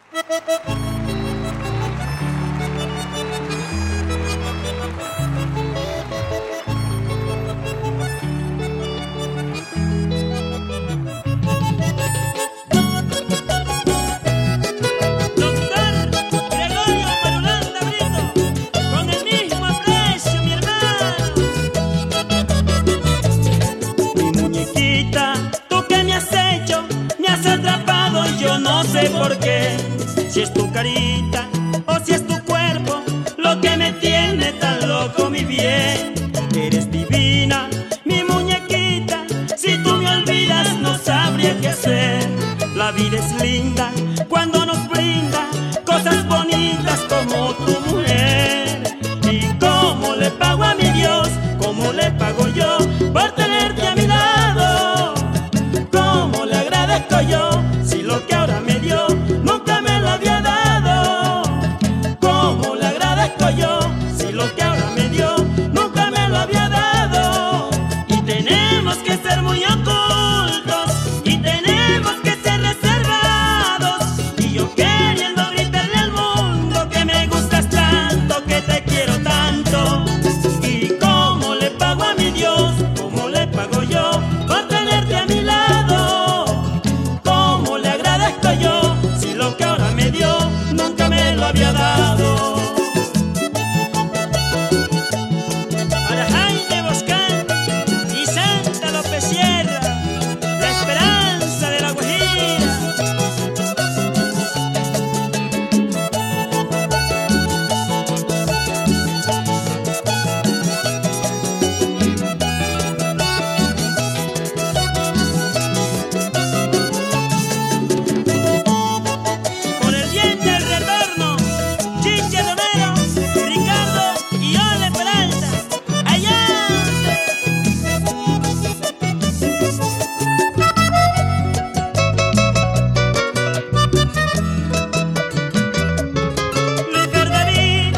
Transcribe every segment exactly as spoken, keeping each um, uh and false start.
No sé por qué, si es tu carita o si es tu cuerpo lo que me tiene tan loco, mi bien. Eres divina, mi muñequita, si tú me olvidas no sabría qué hacer. La vida es linda cuando nos brinda cosas bonitas como tu mujer. ¿Y cómo le pago a mi Dios? ¿Cómo le pago yo por tenerte a mi lado? ¿Cómo le agradezco yo si lo que ahora me dio nunca me lo había dado? ¿Cómo le agradezco yo si lo que ahora me dio nunca me lo había dado? Y tenemos que ser muy ocultos y tenemos que ser reservados. Y yo queriendo gritarle al mundo que me gustas tanto, que te quiero tanto. ¿Y cómo le pago a mi Dios? ¿Cómo le pago yo por tenerte a mi lado? ¿Cómo le agradezco yo si lo que ahora me dio nunca me lo había dado? Para Jaime Boscán y Santa López Sierra, la esperanza de la Guajira. Por el bien del retorno, Chiche Romero, Ricardo y Ole Peralta, allá. Luis Verdaví.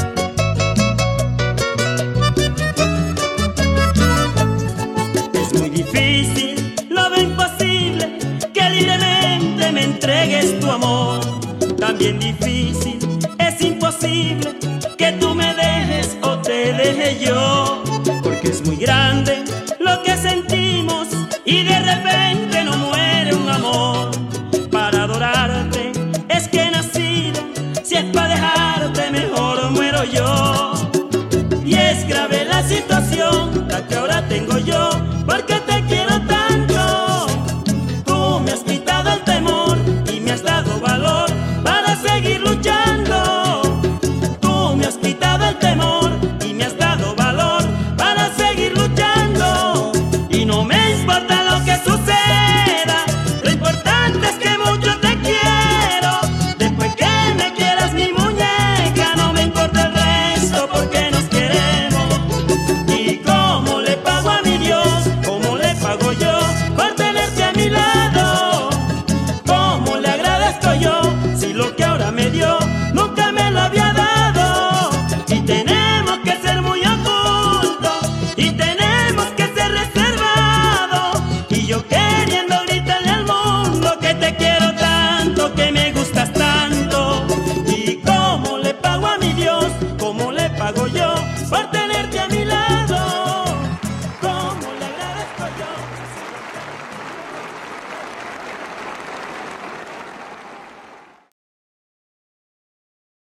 Es muy difícil, lo veo imposible, que libremente me entregues tu amor. También difícil, es imposible que tú me dejes o te deje yo. Porque es muy grande lo que sentimos y de repente